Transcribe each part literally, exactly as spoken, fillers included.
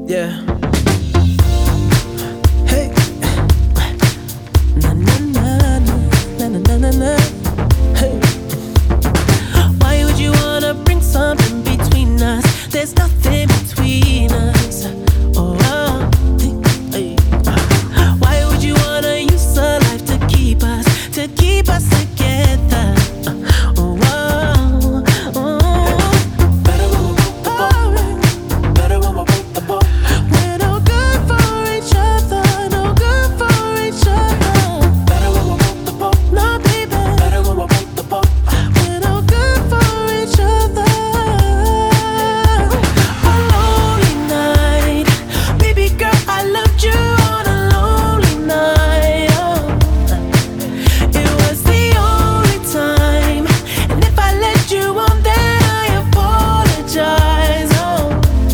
Yeah. Hey. Na na na na na na na na. Hey. Why would you wanna bring something between us? There's nothing between us. Oh, oh. Hey. Why would you wanna use a life to keep us, to keep us together? Oh, oh, oh. Better when we're both apart. Better when we're both apart. We're no good for each other, no good for each other. Better when we're both apart. No, baby. Better when we're both apart. We're no good for each other. A lonely night, baby girl, I loved you on a lonely night. Oh. It was the only time, and if I let you on, then I apologize. Oh.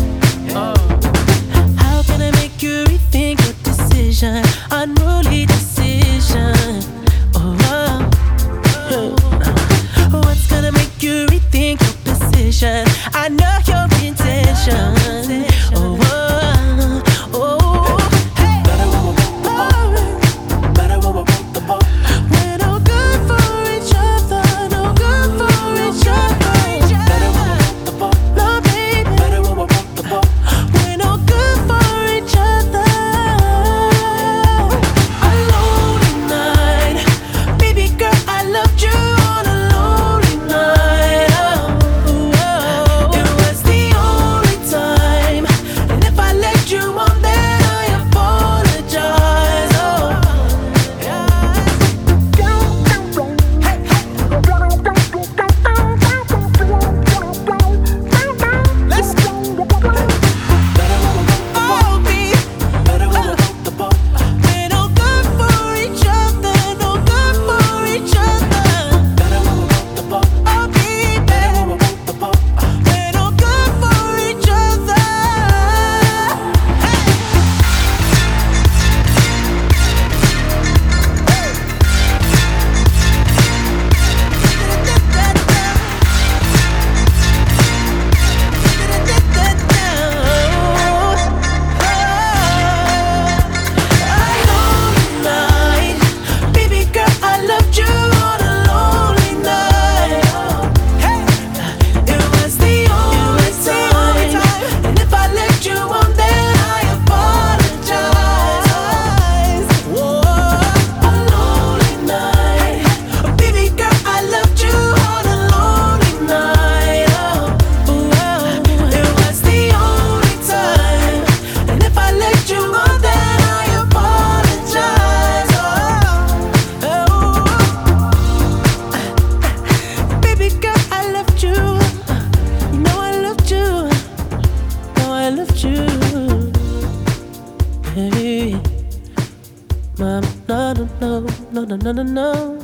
How can I make you rethink your decision? Unruly decision. Oh, oh. What's gonna make you rethink your position? I know your intention. Oh, oh, oh. Hey. Better when we're both apart. Better when we're both apart. We're no good for each other, no good for each other. Better when we're both apart. No, baby. Better when we're both apart. We're no good for each other. A lonely night, baby girl, I loved you on a lonely night. Oh, oh. It was the only time, and if I let you on, then I apologize. Oh, yeah. Hey, let's go. Better when we're both apart. Better when we're both apart. We're no good for each other, no good for each other. Better when we're both apart. Oh, baby. Better when we're both apart. We're no good for each other. Baby girl, I loved you on a lonely night. It was the only time, and if I let you on, then I apologize. Whoa, a lonely night. Baby girl, I loved you on a lonely night. Oh, it was the only time, and if I let you on, then I apologize. Oh, oh. Baby girl, I loved you. You know I loved you. Know I loved you. Hey, mom, no, no, no, no, no, no, no, no.